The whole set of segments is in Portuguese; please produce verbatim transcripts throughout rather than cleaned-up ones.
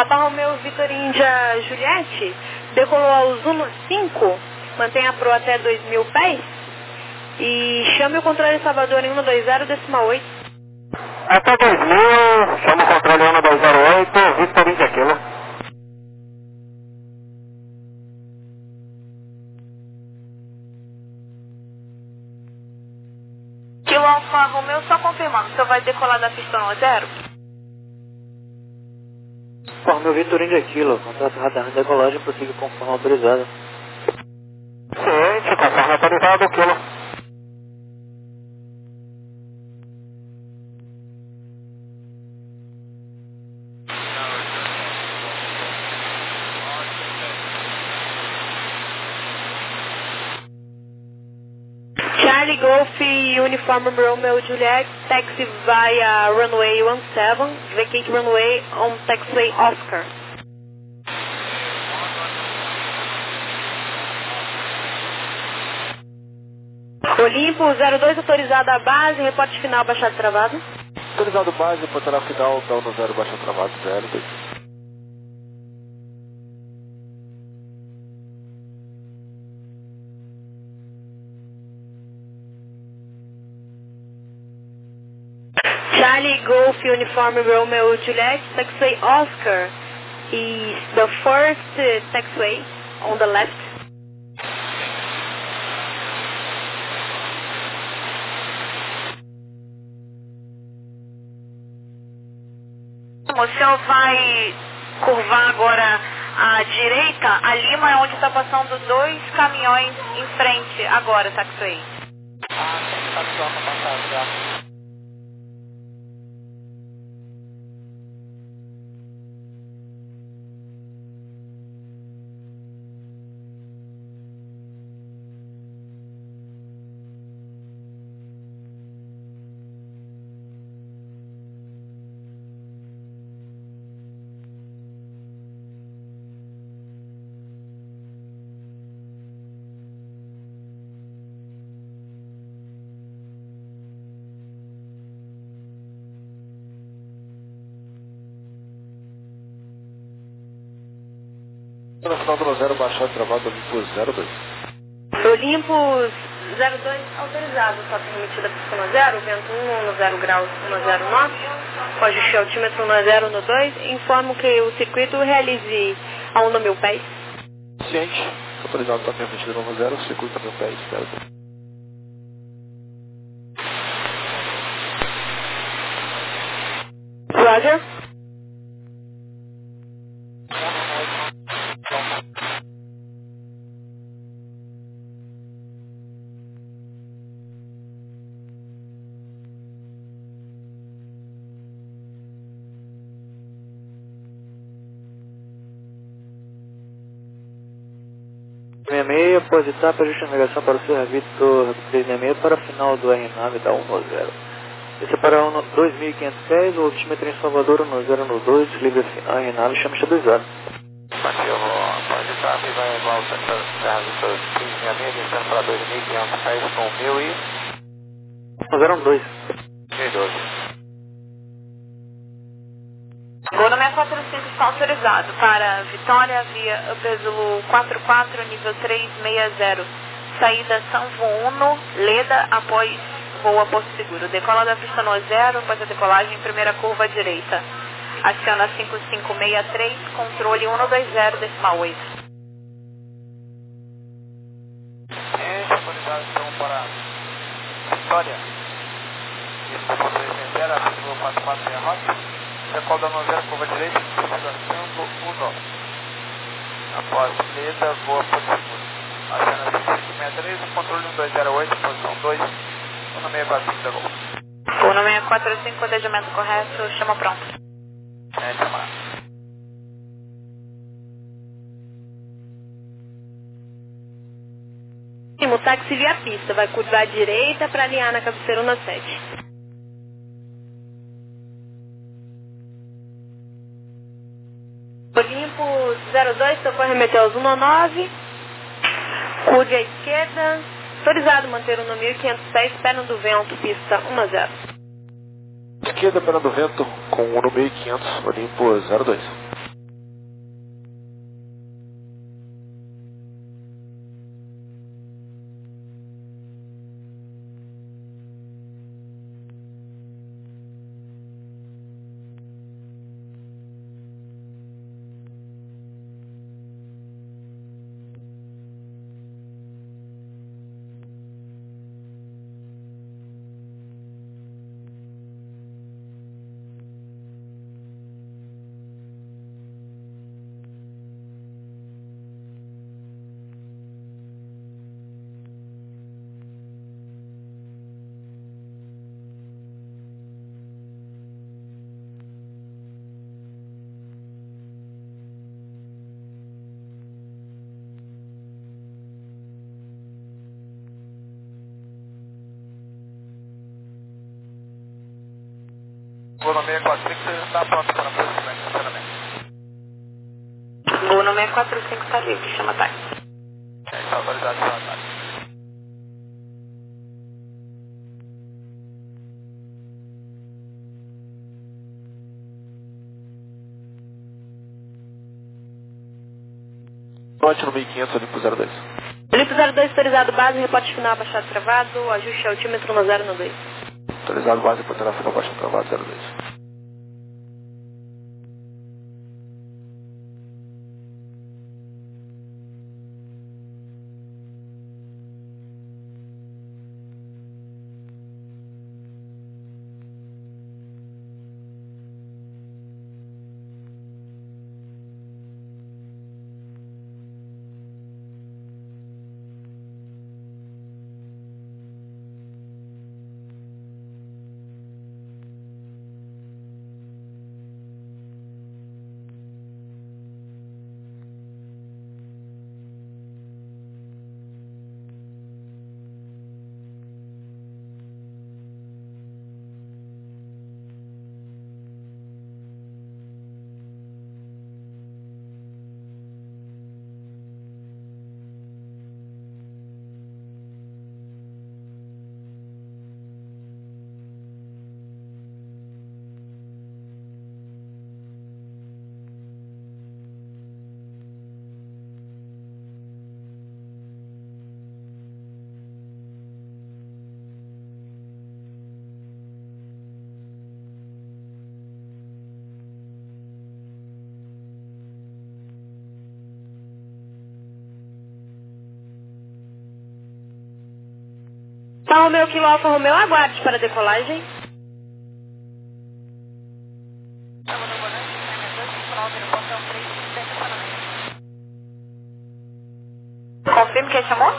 Alfa Romeo Vitor Índia Juliette, decolou aos um cinco, mantenha a pro até dois mil pés e chame o controle Salvador em um dois zero, decimal oito. Até dois mil, chama o controle um dois zero oito, Vitor Índia Kilo. Kilo Alfa Romeo, só confirmando, você vai decolar da pista um zero? Alfa Romeo Vitor Índia Kilo, contrato radar de decolagem, prossiga conforme autorizado. Ciente, conforme autorizado, Kilo. Charlie Golf Uniform Romeo Juliet, taxi via runway one seven, vacate runway on taxiway Oscar. Olimpo zero dois, autorizado a base, reporte final baixado travado. Autorizado base, reportará final, down no zero, baixado travado, zero dois. Charlie Golf Uniform Romeo Juliet, taxiway Oscar is the first uh, taxiway on the left. O senhor vai curvar agora à direita, a Lima é onde está passando dois caminhões em frente agora, taxiway. Ah, tem que estar para passar já. No final do zero, baixado travado, Olympus zero dois. Olympus zero dois, autorizado, só permitida a pista um zero, vento um no zero graus, um zero nove, com ajuste altímetro um zero no dois, informo que o circuito realize a um mil pés. Ciente, autorizado, está permitido no zero, circuito mil pés, zero dois. Roger. sessenta e seis, após etapa, ajuste a navegação para o Sierra Vitor trezentos e sessenta e seis para a final do R nove da um zero. Esse é para dois mil e quinhentos pés, o altímetro em Salvador um zero no dois, livre final R nove, chama estabilizado. Ativo, após etapa e vai igual ao Sierra Vitor trezentos e sessenta e seis, descendo para dois mil e quinhentos pés com mil e... um zero dois. mil e doze. Gol seis quatro cinco está autorizado para Vitória via Upper Zulu quatro quatro, nível três seis zero. Saída São Vuno, Leda, após voo a Porto Seguro. Decola da pista no zero, após a decolagem, primeira curva à direita. Aciona cinco cinco seis três, controle um dois zero, decimal oito. É, autorizado então para Vitória. Isso, para três seis zero, a pista quatro quatro seis rota. Decola no zero, curva direita, aciona um. Após Leda, voa Porto Seguro. Aciona cinco cinco seis três, controle um dois zero oito, posição dois, um seis quatro cinco da Gol. um seis quatro cinco, planejamento correto, chama pronto. É, chamar. O táxi via pista, vai curvar à direita para alinhar na cabeceira um sete. Olympus zero dois, tocou remeter aos um nove, curve à esquerda, autorizado manter o no mil e quinhentos pés, perna do vento, pista um zero. Esquerda, perna do vento, com o no mil e quinhentos, Olympus zero dois. voo no seis quatro cinco, você está pronto para a posição de estacionamento. Voo no seis quatro cinco está livre, chama táxi. É, está autorizado para o táxi. Note no mil e quinhentos, Olimpo zero dois. Olimpo zero dois, autorizado base, reporte final abaixado travado, ajuste altímetro no zero no dois. Autorizado base, reporte final abaixado travado zero dois. Tá, Romeu, Kilo Alfa Romeu, aguarde para decolagem. Confirme quem chamou?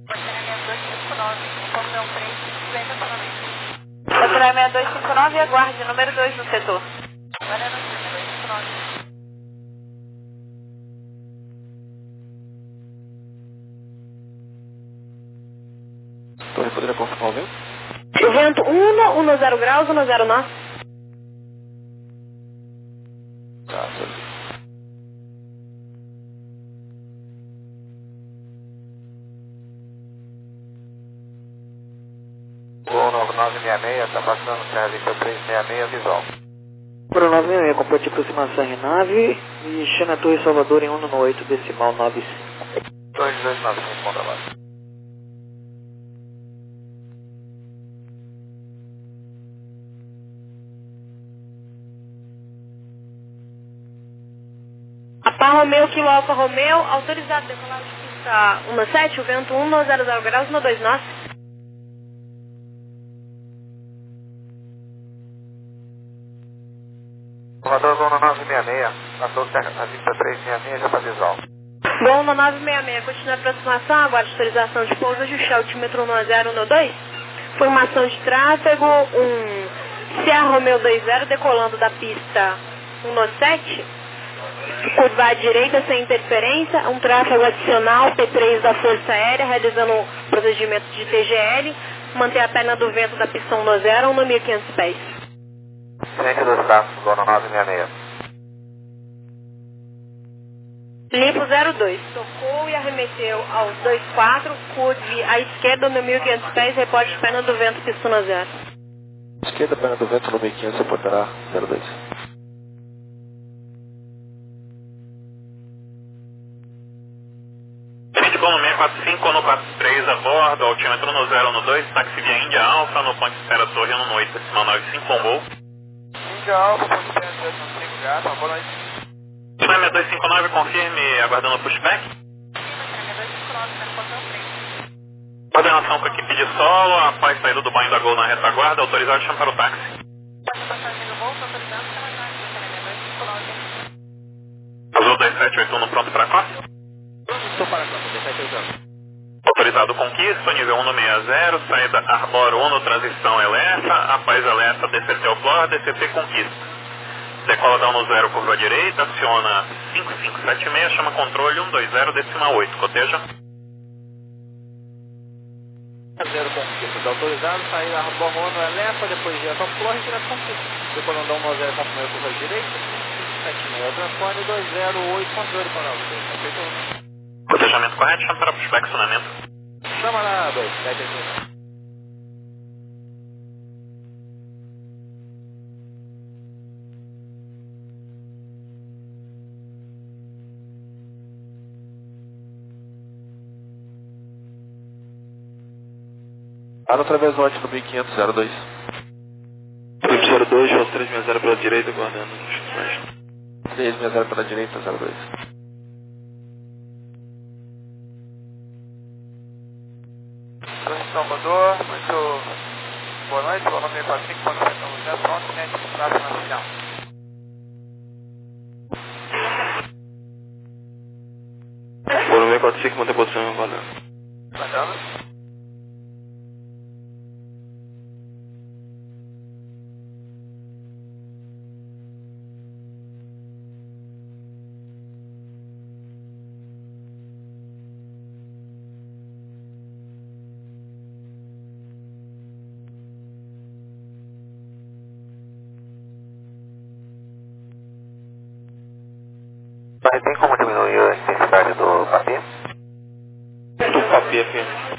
Portaria seis dois cinco nove, aguarde, número dois no setor. Torre, poderia confirmar o vento? O vento um, um zero graus, um zero nós. Tá, certo. Voo nove nove seis seis, está passando Serra Vista três seis seis, visual. Número nove seis seis, complete aproximação R nove e China Torre Salvador em um no oito, decimal nove cinco. dois dois nove cinco, ponta base. Apá Romeu, Kilo Alfa Romeu, autorizado decolagem pista um sete, o vento um zero zero graus, um dois nós. Salvador, voo no nove seis seis, passou Serra Vista três seis seis, já está visual. Bom, no nove seis seis, continua a aproximação, aguarde autorização de pouso, ajuste altímetro no zero no dois. Formação de tráfego, um Sierra Romeu dois zero, decolando da pista um no sete. Curva à direita sem interferência, um tráfego adicional P três da Força Aérea, realizando o procedimento de T G L, manter a perna do vento da pista um no zero, um no mil e quinhentos pés. Frente dos status, voo no nove seis seis. Limpo zero dois, tocou e arremeteu aos dois quatro, curve à esquerda no mil e quinhentos pés, reporte perna do vento, pista um no zero. Esquerda, perna do vento no mil e quinhentos, reportará zero dois. Voo no seis quatro cinco, no quatro três a bordo, altímetro no zero no dois, táxi via Índia Alfa, no ponto espera Torre um no oito, decimal nove cinco, com voo. Índia Alfa, ponto espera dois no cinco, gata, boa noite. seis dois cinco nove, confirme, aguardando o pushback. Coordenação com a equipe de solo, após saída do banho da Gol na retaguarda, autorizado chama para o táxi. Azul dois sete oito um, pronto para costa? Estou para costa, dois sete oito um. Autorizado Conquista, nível um no sessenta, saída Arbor um, transição Elefa, após Elefa, D C T Oplor, D C T Conquista. Decola down no zero, curva à direita, aciona cinco cinco sete seis, chama controle um dois zero, decimal oito, coteja. Zero Conquista, está autorizado, saída Arbor um no Elefa, depois de Oplor, retira Conquista. decolando da um nove zero com a primeira curva direita, sete seis, transpone dois zero oito ponto oito para você. Cotejamento correto, chama para pushback acionamento. Chama lá, dois sete oito. Para Travesote no mil e quinhentos, zero dois. zero dois, Fox três seis zero pela direita, guardando no chute. três seis zero pela direita, zero dois. Salvador, muito boa noite, o nome é quatro cinco ponto sete um zero, continente, tráfego nacional. O nome é quatro cinco, mantém posição, guardando. Guardando. Mas tem como diminuir a intensidade do papi? Do papi, F M.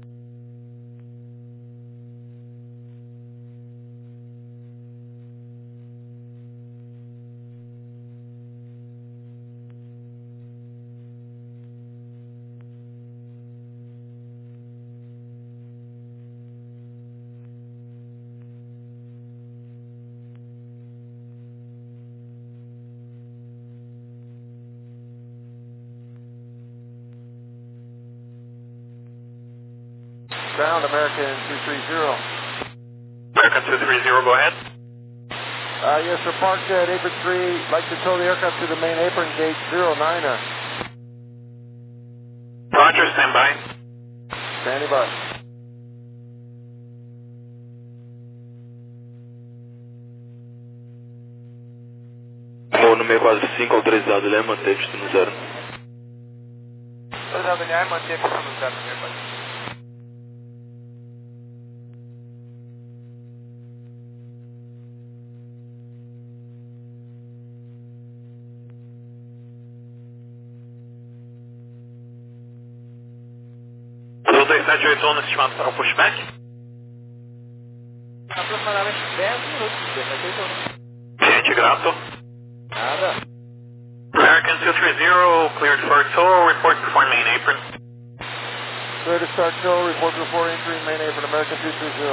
Ground, American two three zero. American two three zero, go ahead. Uh, yes, sir, parked at apron three. Like to tow the aircraft to the main apron, gate zero niner. Roger, stand by. Standing by. Vou no meio quatro cinco, autorizado, ele é manter pista no zero. Autorizado, ele é manter pista no zero, meio quatro cinco. dois sete oito um estimado para o pushback. Aproximadamente dez minutos, dois sete oito um. Cliente grato. Nada. American two three zero, cleared for tow, report before main apron. Clear to start tow, report before entering main apron, American two three zero.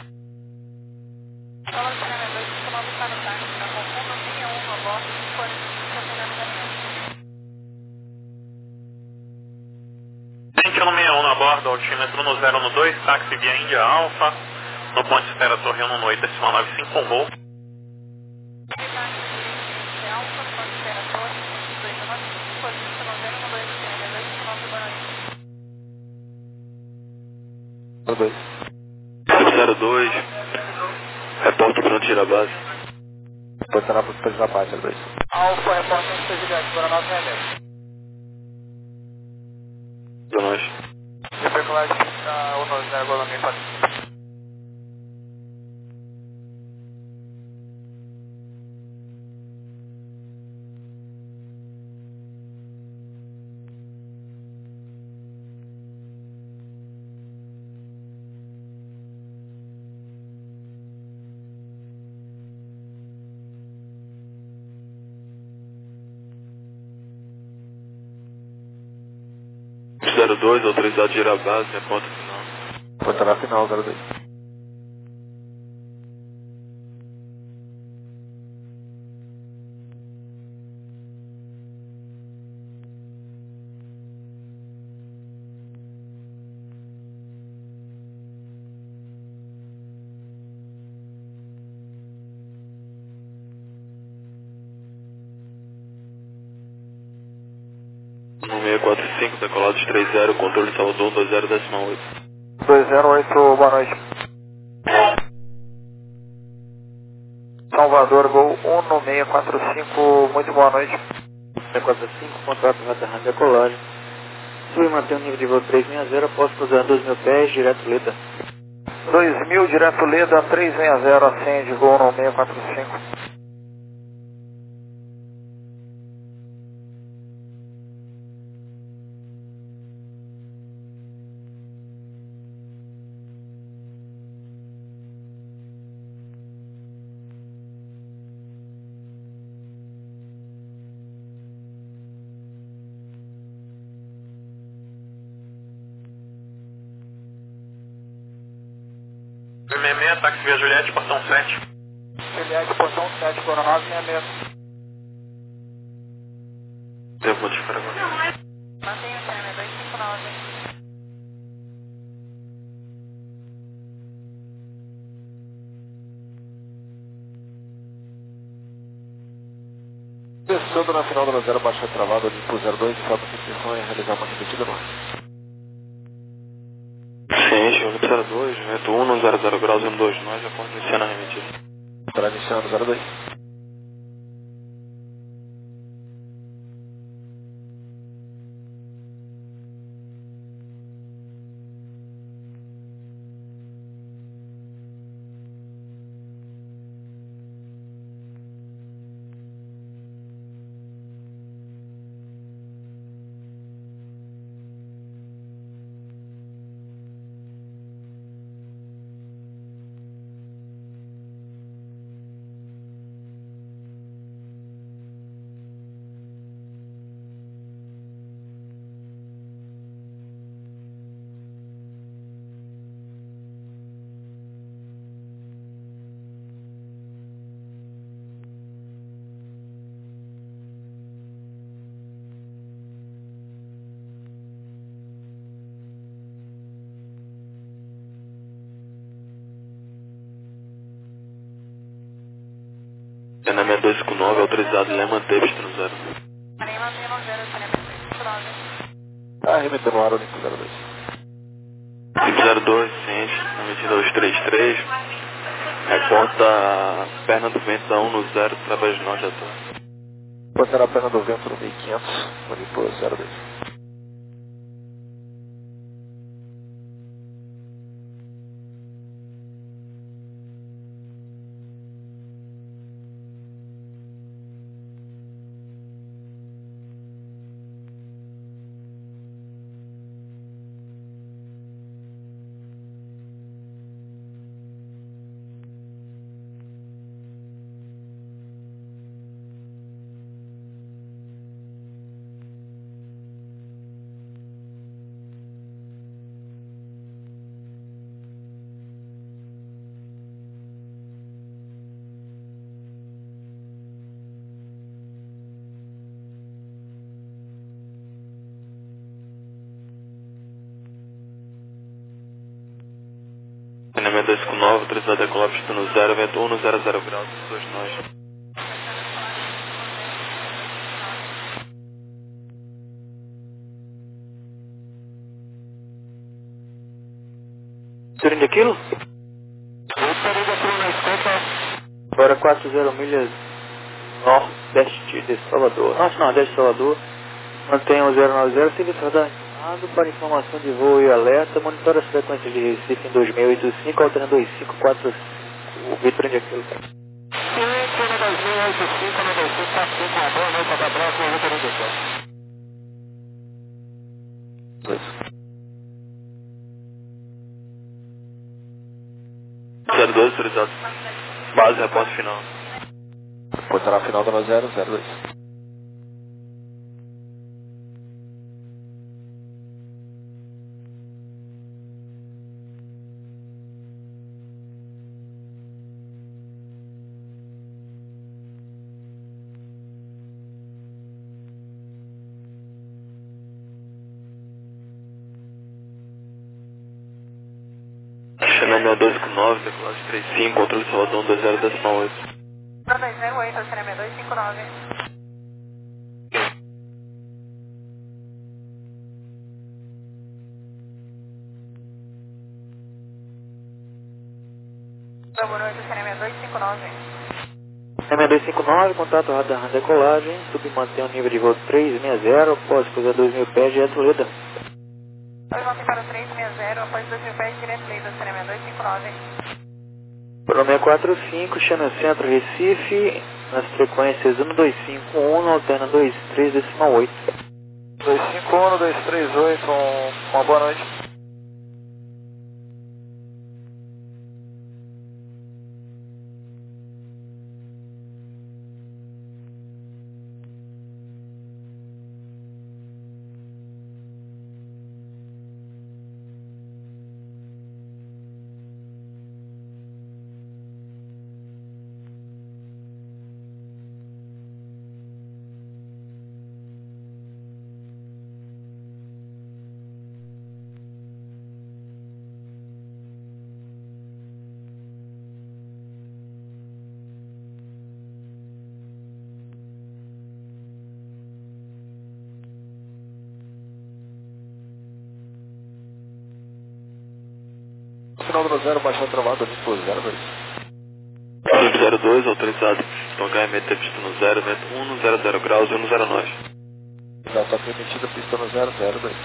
vinte e um sessenta e um na borda, altímetro no zero um dois, táxi via Índia Alfa, no ponto de espera Torre um no oito, decimal nove cinco com voo. zero dois. zero dois, reporta para não tirar a base. Posicionar para o da base, zero dois. Alfa, reporta no presidente, para nove seis. Para nós. Decolagem um nove zero, Golomia quatro. zero dois, autorizado girar a base, reporta final. Posicionar final, zero dois. No seis quatro cinco, decolados três zero, controle Salvador dois zero, decimal oito. dois zero oito, boa noite. Salvador, Gol um no seis quatro cinco, muito boa noite. seis quatro cinco, contrato Rotterdam, decolagem. Sui mantém o nível de voo três seis zero, após cruzar dois mil pés, direto Leda. dois mil, direto Leda, trezentos e sessenta, acende, voo no seis quatro cinco. sessenta e seis, táxi via Juliette, portão sete. Juliette, portão sete, Coronado sessenta e seis. Eu vou te esperar agora. Mantenha o C M dois cinco nove. Descendo na final do zero, baixa travada, limpo zero dois, falta de inscrição e realizar uma repetida no ar. Ciente, limpo zero dois, vento um no zero zero graus, um dois nós, acordo iniciando a remetida. Para iniciando zero dois. C N M dois cinco nove, autorizado, Lema Davis, zero. Lema zero zero, C N M dois cinco nove. Ah, remeteu no ar o limpo zero dois. Limpo zero dois, ciente, na medida dois três três. Reporta perna do vento da um no zero, através de norte de ator. Portará a perna do vento no mil e quinhentos, no limpo zero dois. C N M dois cinco nove, autorizado a decolar pista no zero, vento um no zero zero graus, dois nós. trinta quilos? Agora quatro zero milhas nordeste de Salvador. Nossa, nordeste de Salvador. Mantenha o zero nove zero, serviço radar acionado para informação de voo e alerta. Monitora as frequências de Recife em dois mil e oitenta e cinco, alterando dois cinco quatro cinco. O Vitor onde é aquilo? dois mil e oitenta e cinco, dois cinco quatro cinco, boa noite, abraço, Vitor onde é zero dois, autorizado. Base, reporte final. Portará a final do zero zero dois. C N M dois cinco nove, decolagem três cinco, controle Salvador um dois zero decimal oito. dois zero oito, C N M dois cinco nove. Boa noite, C N M dois cinco nove. C N M dois cinco nove, contato radar na decolagem, submantém o nível de voo trezentos e sessenta, após pousar dois mil pés direto Leda. Oi, voltem para o trezentos e sessenta, após dois mil pés direto Leda, C N M dois cinco nove. Pronome quatro cinco, Channel Centro, Recife, nas frequências um dois cinco um, alterna dois três, decimal oito. dois cinco um, dois três oito, uma boa noite. Final do zero, baixar travado, vinte zero dois. zero dois, autorizado. Tocar e meter pista no zero, meto um no zero zero graus e um no zero nove. Já está permitida pista no zero zero dois.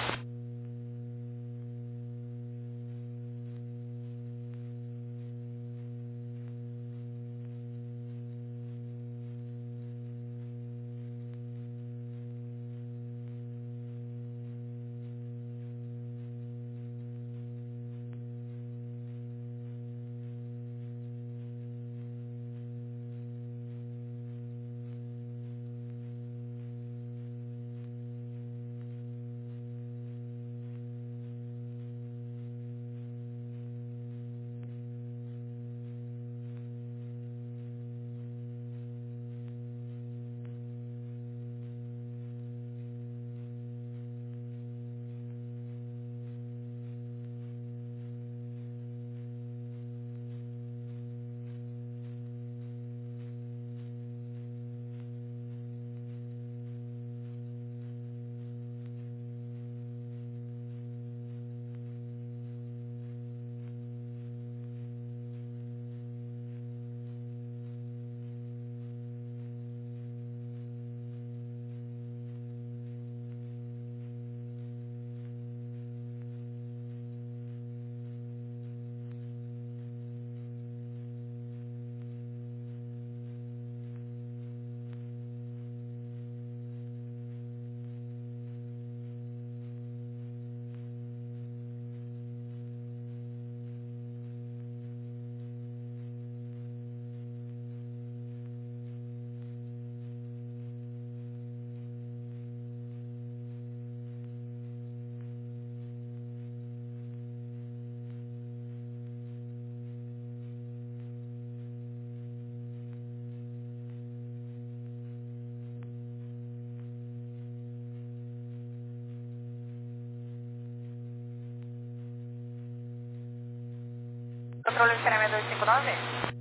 Controle de Serename dois cinco nove?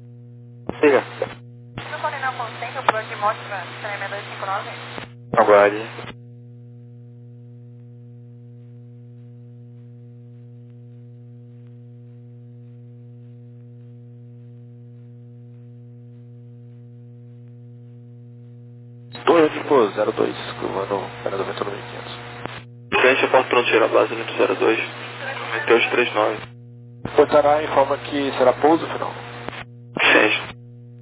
Siga. No Coronel Consciência, o plano de mostra Serename dois cinco nove? Aguarde. dois tipo zero dois, curvando para noventa e nove mil e quinhentos. Frente, a porta fronteira, base vinte zero dois. Meteu os trinta e nove. Portará informa que será pouso final. seis.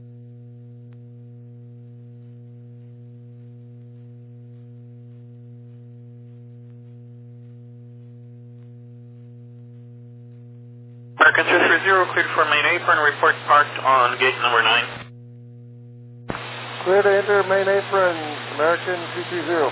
American two three zero, cleared for main apron, report parked on gate number nine. Clear to enter main apron, American two three zero.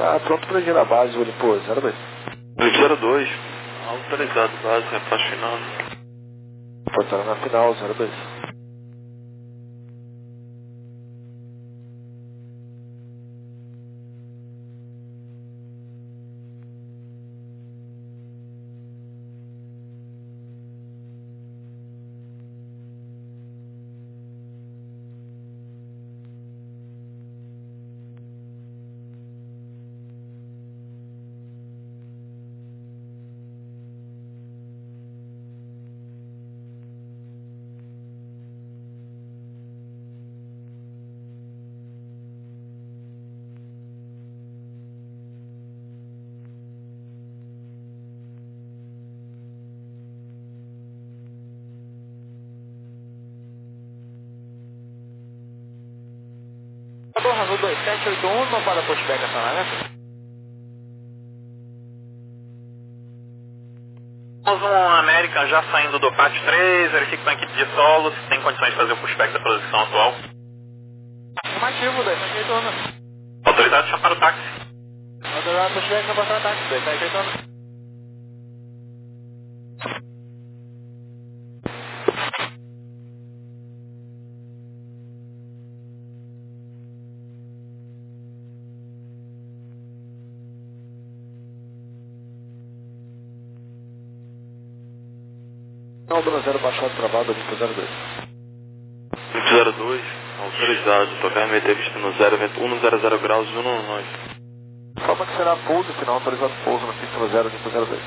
Tá pronto para ir à base, Olimpo, zero dois. Olimpo zero dois, autorizado, base, repassa final. Portaram na final, zero dois. Razul dois sete oito um, não para pushback acionamento. Temos um American já saindo do pátio três, verifique com a equipe de solo se tem condições de fazer o pushback da posição atual. Afirmativo, dois sete oito um. Autoridade chamar o táxi. Autoridade pushback, não passar táxi, dois sete oito um. Final do zero baixado travado, Olimpo zero dois. Olimpo zero dois, autorizado, tocar R M T visto no zero, vento um zero zero graus, um nove. Calma que será pouso, final autorizado pouso na pista no zero, Olimpo zero dois.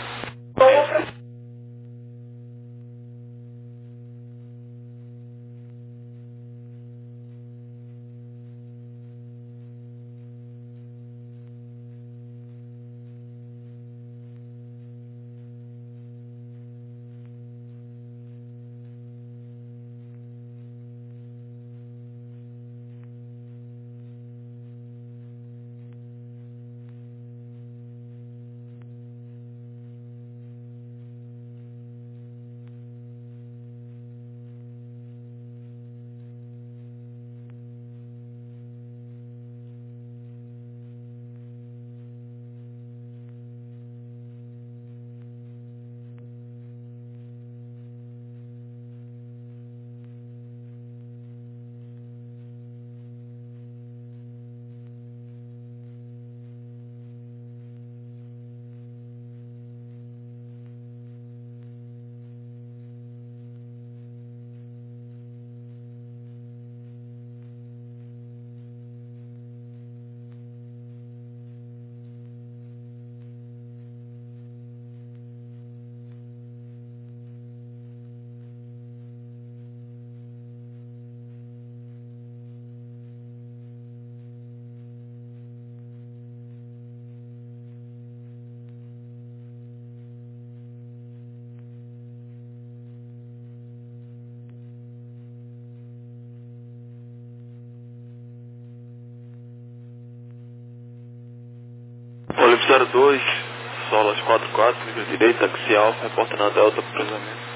Olimpo zero dois, solas quatro quatro, nível direito, taxi alfa, reporta na delta para cruzamento.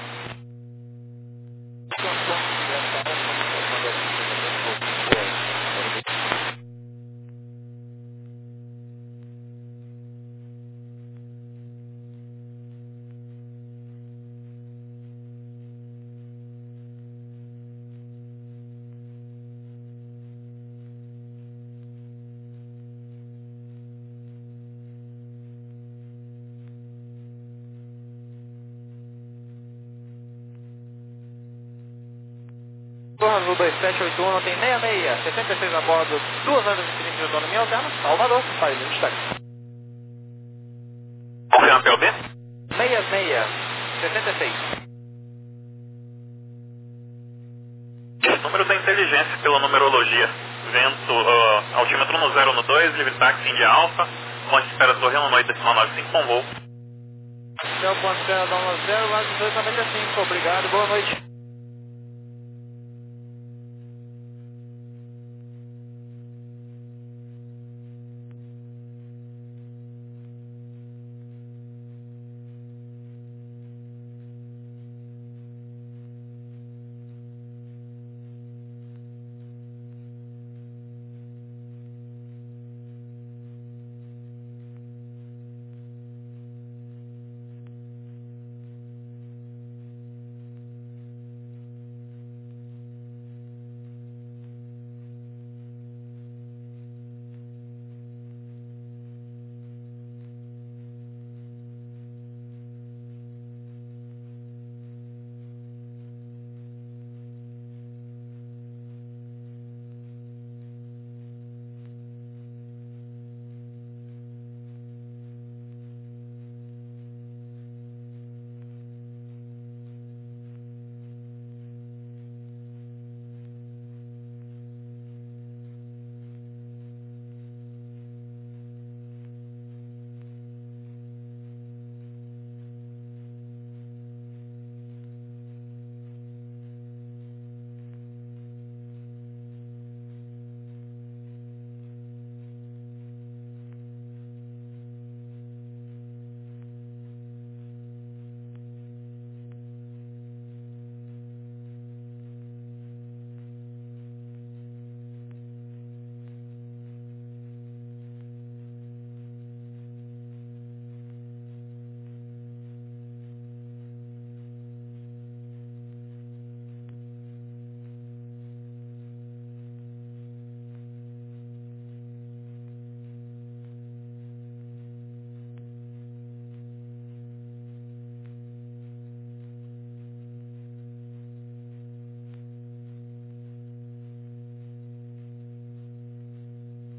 Azul dois sete oito um, não tem seis seis, sessenta e seis a bordo, duas horas e trinta de autonomia alterna, Salvador, faz o destaque. Confirma P L B? seis seis, sessenta e seis. Número da inteligência pela numerologia. Vento, uh, altímetro no zero no dois, livre táxi India Alfa, ponte de espera Torre um oito decimal nove cinco com voo. Seu ponto de espera da um zero, mais dezoito noventa e cinco, obrigado, boa noite.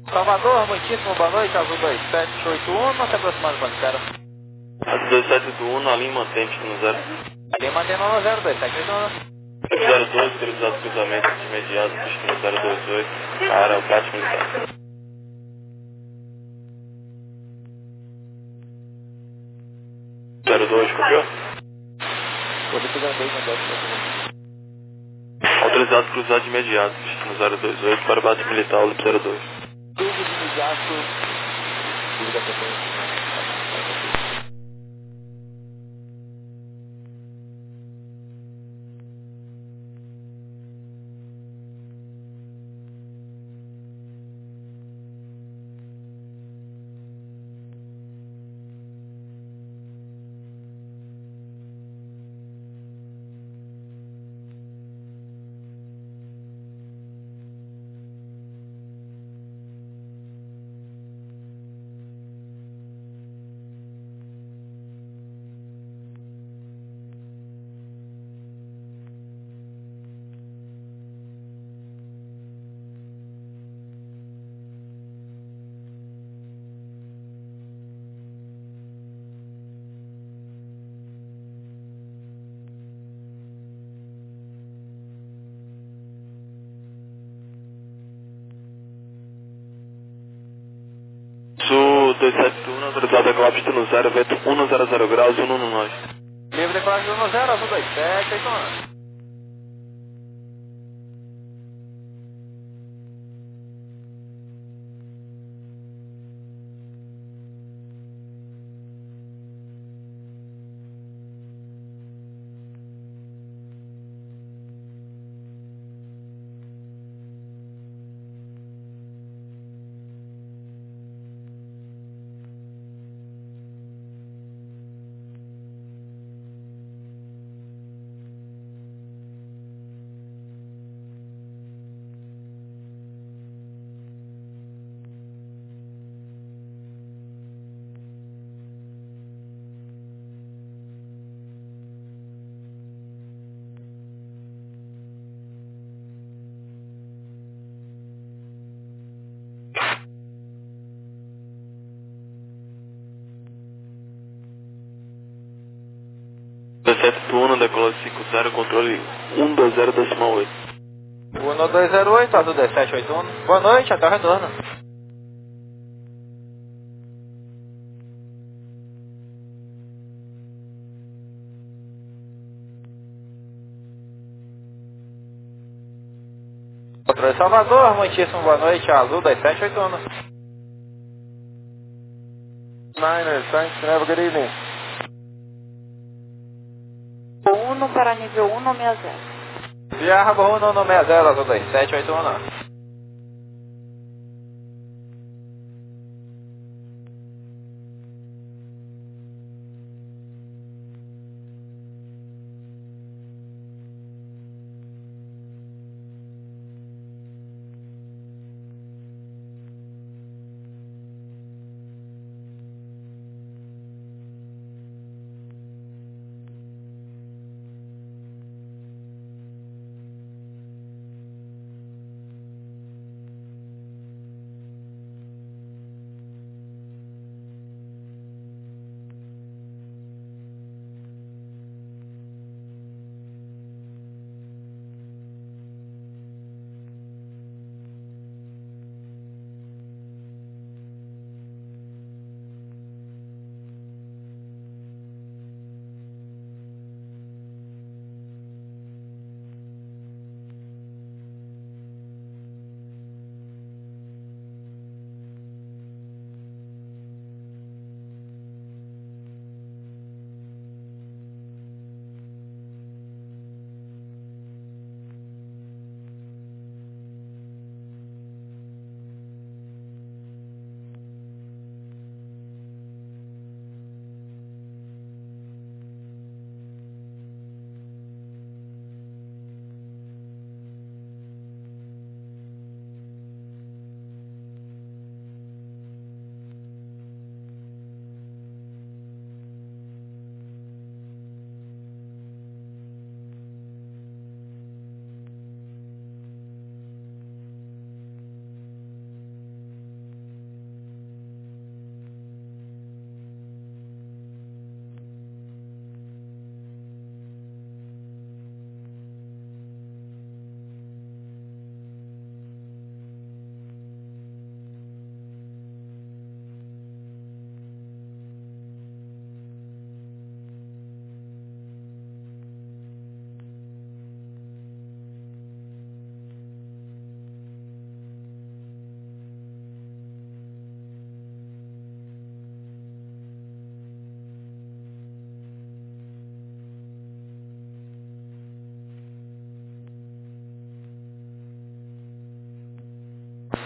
Salvador, muitíssimo boa noite, Azul dois sete oito um, não se aproximando do banco zero. Azul dois sete oito um, a linha mantém pista no zero. A linha mantém no zero dois sete oito um. zero dois, autorizado cruzamento de imediato, pista no zero dois oito, para o Cate Militar. zero dois, copiou? Corrida grandei na décima. Autorizado cruzado de imediato, pista no zero dois oito, para o Bate Militar, Olip zero dois. Tudo de imediato. Dúvida também. Sul dois sete um, autorizado a decolar pista no zero, vento um zero zero graus, um no nós. Livre declaração no zero, Azul dois sete oito um. dois sete um, decola cinco zero, controle um dois zero decimal oito. um dois zero oito, Azul dois sete oito um. Boa noite, até o retorno. Controle Salvador, muitíssimo boa noite, Azul dois sete oito um. Niner, thanks and have a good evening. um para nível um sessenta. Via Rabo um no sessenta, Azul dois sete oito um.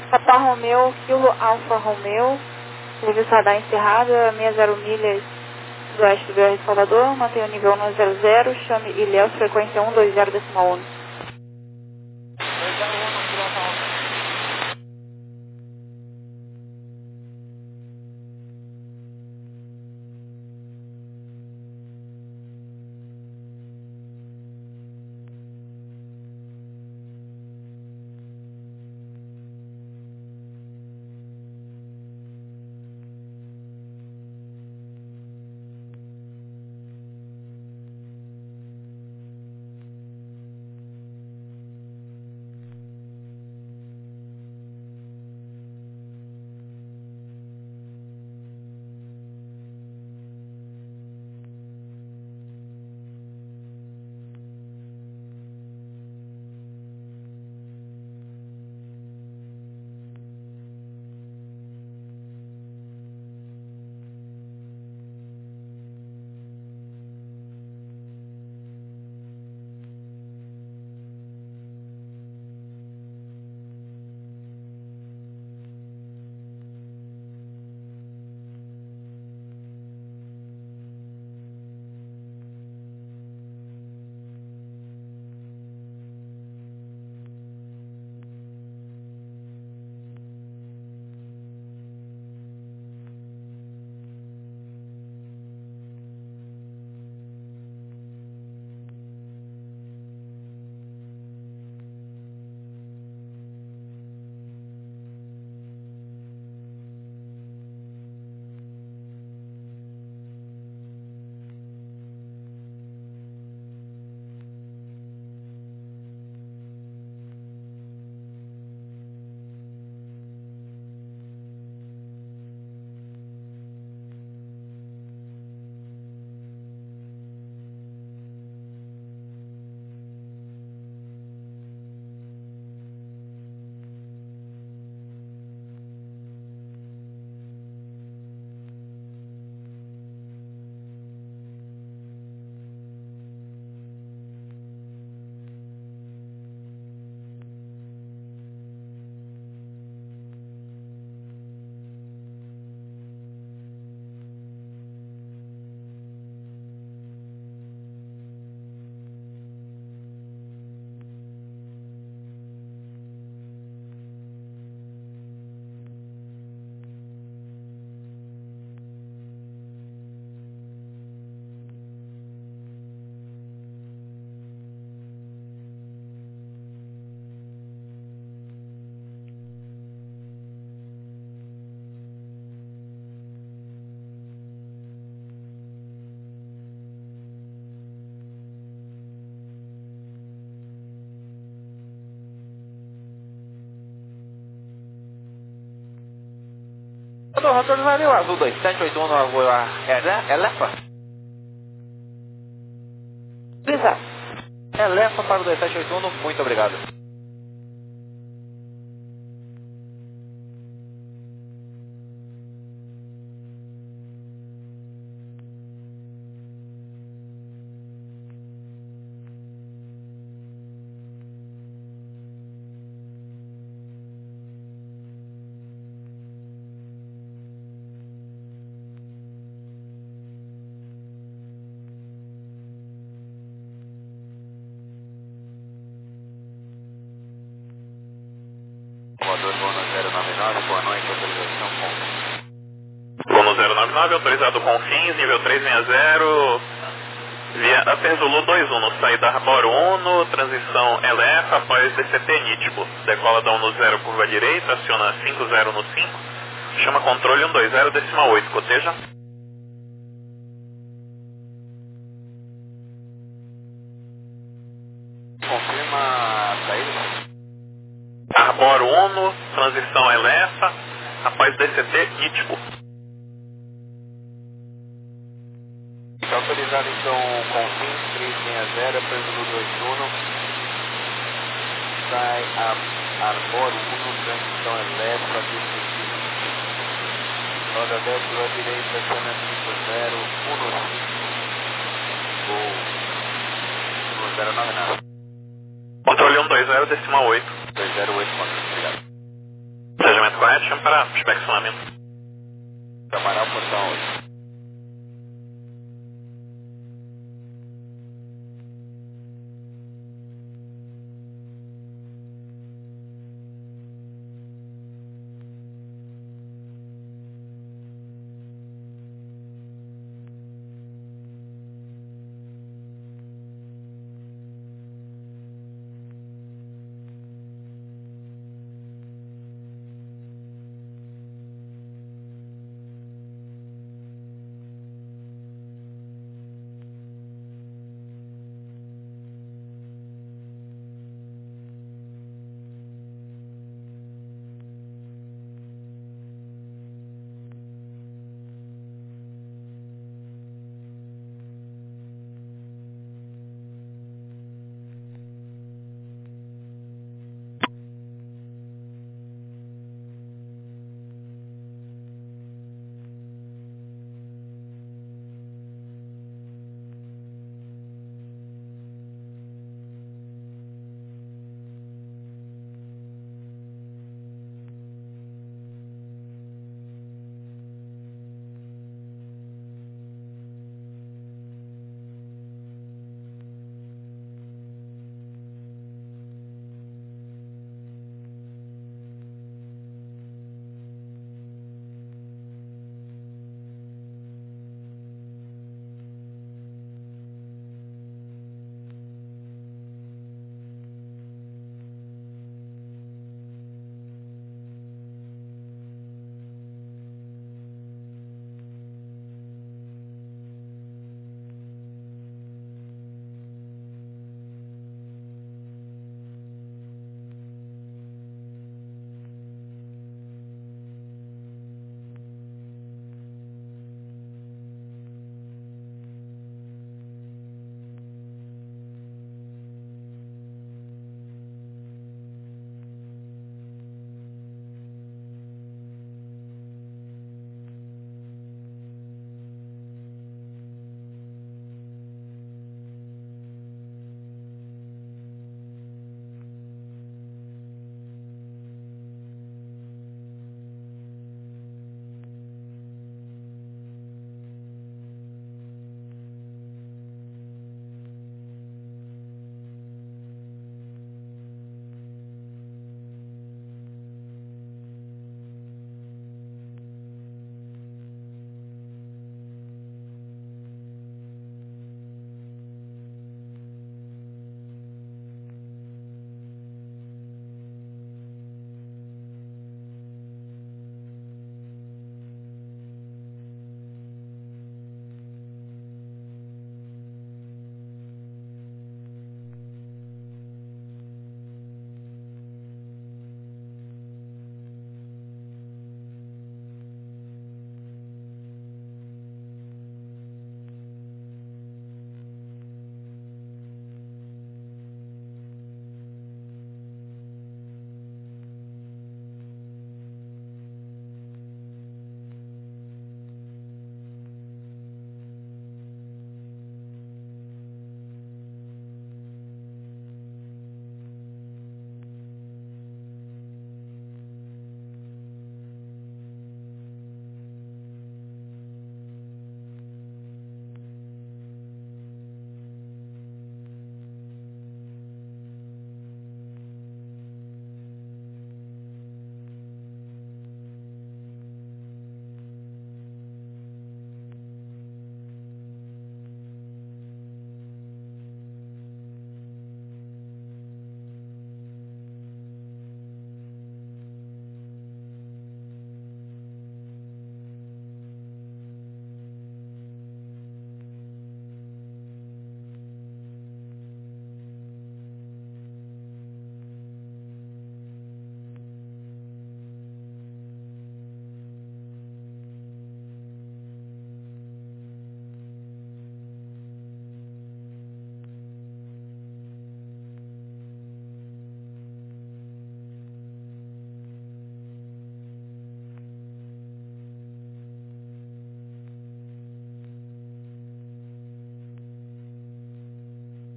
Papa Romeu, Kilo Alfa Romeu, serviço radar encerrado, sessenta milhas do oeste do R de Salvador, mantenha o nível um zero zero, chame Ilhéus, frequência um dois zero decimal um. Do rotor valeu, azul dois sete oito um no Arvoio Elefa. Exato. Elefa para o dois sete oito um, muito obrigado. Bono zero nove nove, autorizado com fins, nível trezentos e sessenta, via Upper Zulu dois um, saída Arbor um, transição L F após D C T nítido. Decola da um zero, curva direita, aciona cinco zero no cinco, chama controle um dois zero, decimal oito, coteja. Confirma a saída. Arbor um, transição L F após D C T nítido. Autorizado então com fins trezentos e sessenta, Pêndulo dois um, sai a Arbor um, transição elétrica, roda dez, curva direita, cena cinco zero, um cinco, um zero nove nada. Controle um dois zero, decimal oito. dois zero oito, obrigado. correction para inspecionamento. Amaral, portão oito.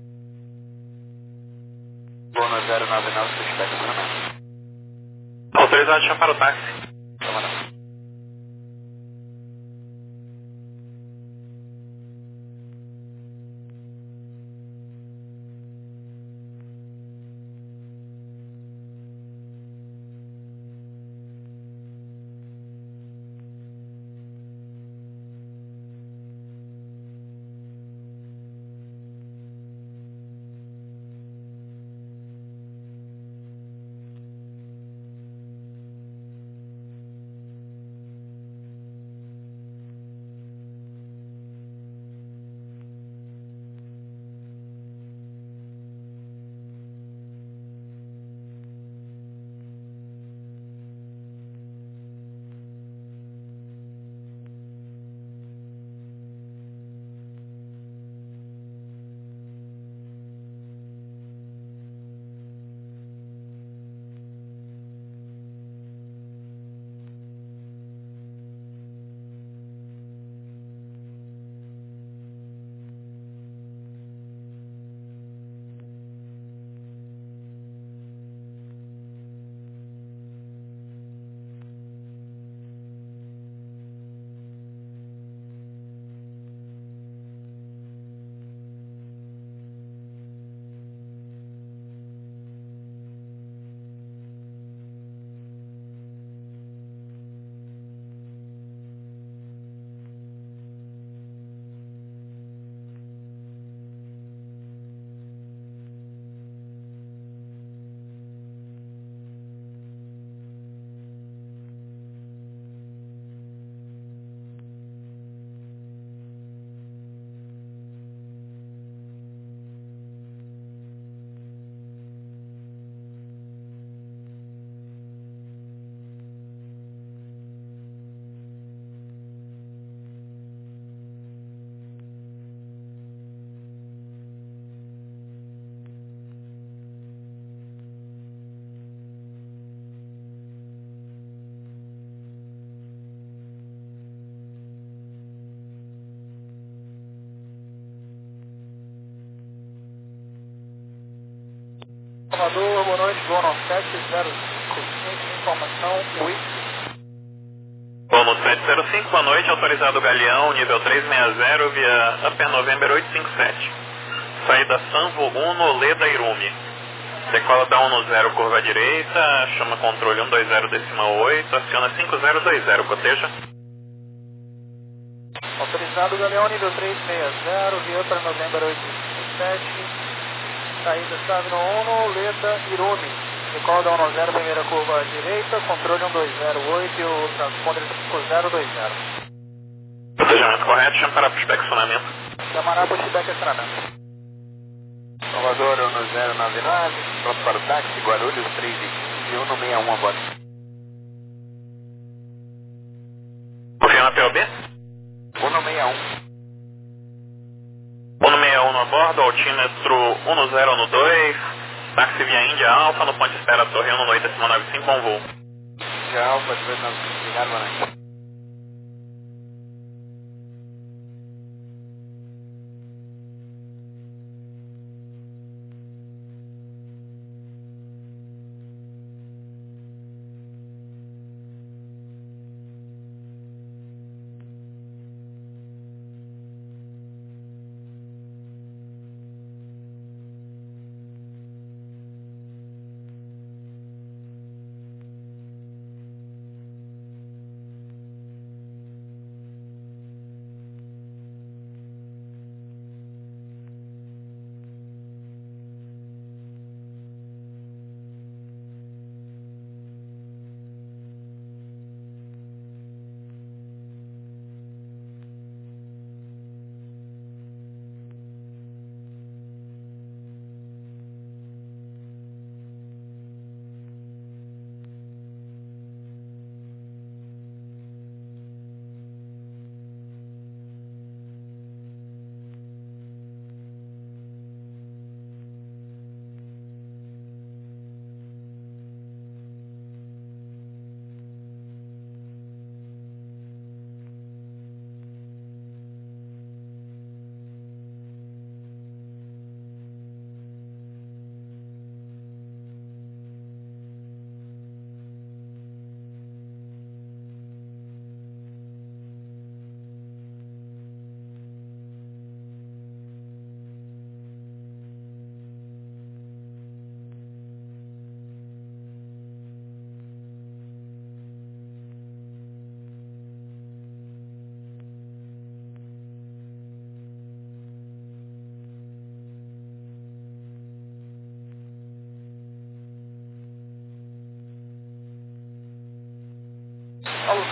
zero nove nove, suspeito Autorizado a chamar o táxi. Salvador, boa noite, voo no sete zero cinco, informação oito. Voo no sete zero cinco, boa noite, autorizado Galeão, nível trezentos e sessenta via Upper November oitocentos e cinquenta e sete. Saída Sanvo um, Leda Irumi. Decola da um zero, curva à direita, chama controle um dois zero, decimal oito, aciona cinco zero dois zero, coteja. Autorizado Galeão, nível trezentos e sessenta via Upper November oitocentos e cinquenta e sete. Saída Savino um, Leda Irumi. Decola da um zero, primeira curva à direita, controle um dois zero oito e o transponder cinco zero dois zero. Cotejamento correto, chama para inspecionamento. Chamará para o feedback acionamento. Salvador um zero nove nove, pronto para o táxi, Guarulhos três e quinze, um seis um agora. Confirma P O B? um seis um. um seis um a bordo, altímetro um zero um dois, táxi via Índia Alfa, no ponto espera Torre um oito nove cinco, bom voo. Já Alfa, dois nove cinco, obrigado, boa noite.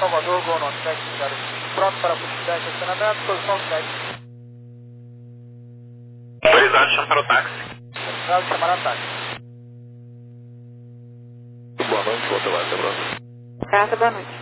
Salvador, Gol Norte sete zero cinco, pronto para pushback, acionamento, posição sete. Autorizado, chama para o táxi. Autorizado, chamar a táxi. Boa noite, volta lá, até a próxima. Carta, boa noite.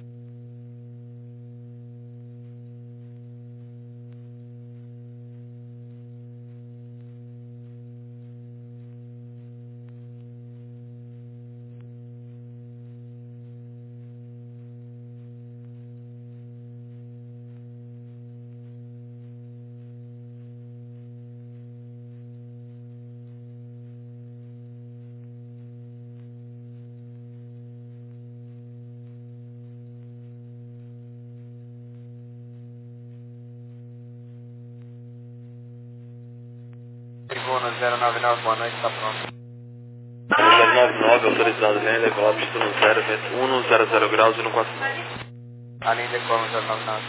Ligou no zero nove nove, boa noite, está pronto. zero nove nove, autorizado, vem, decola, pista no zero, vento um, zero zero graus e no quatro nove. Além decola no zero nove nove.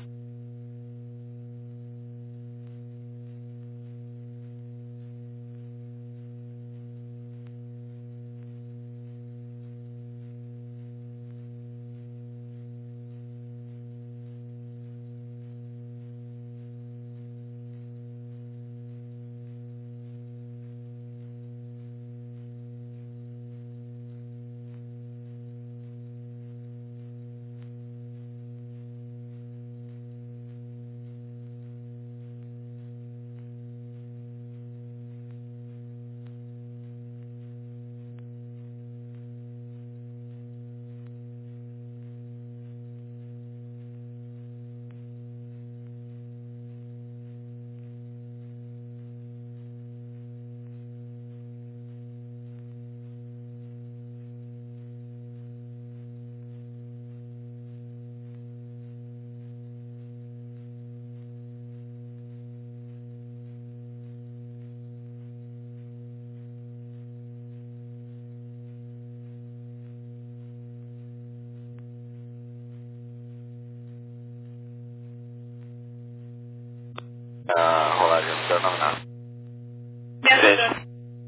A rolagem no zero nove nove. Sete.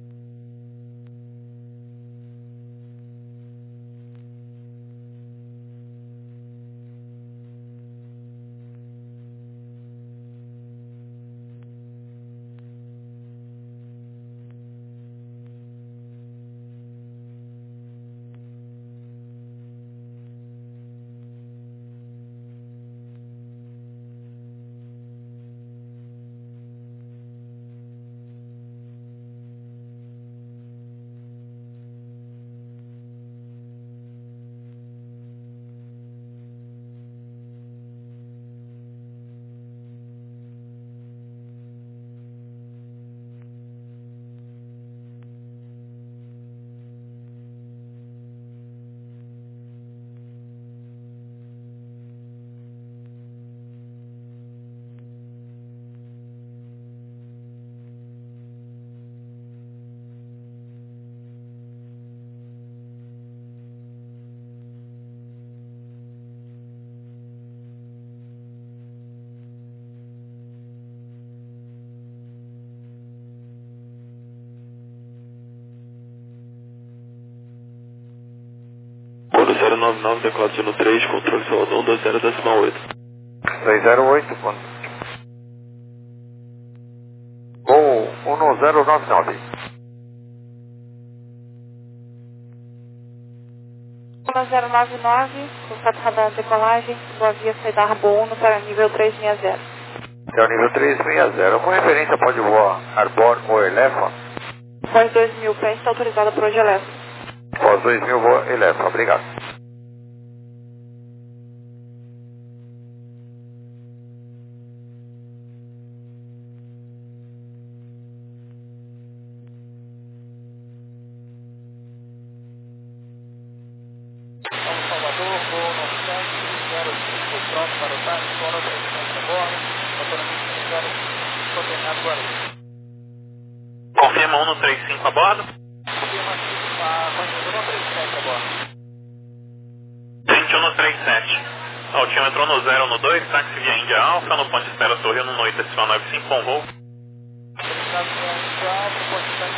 zero nove nove, decola no três, controle Salvador um dois zero decimal oito. dois zero oito, ponto. Gol um zero nove nove. zero nove nove, contato radar decolagem, boa via saída Arbor um para nível trezentos e sessenta. É o nível trezentos e sessenta. Com referência pode voar Arbor ou Elefa? Pós dois mil pés, está autorizada por hoje Elefa. Pós dois mil voa Elefa, obrigado. Salvador, Gol Norte sete zero cinco, pronto para o táxi, Gol Norte sete a bordo, autonomista zero cinco, coordenado Guarulhos. Confirma um no três cinco a bordo. Confirma cinco, a Range no três sete a bordo. vinte e um no trinta e sete. Altímetro no zero no dois, táxi via Índia Alfa, no ponto de espera Sorriso no oito, decimal noventa e cinco com voo. Autorizado via Índia Alfa, ponto de espera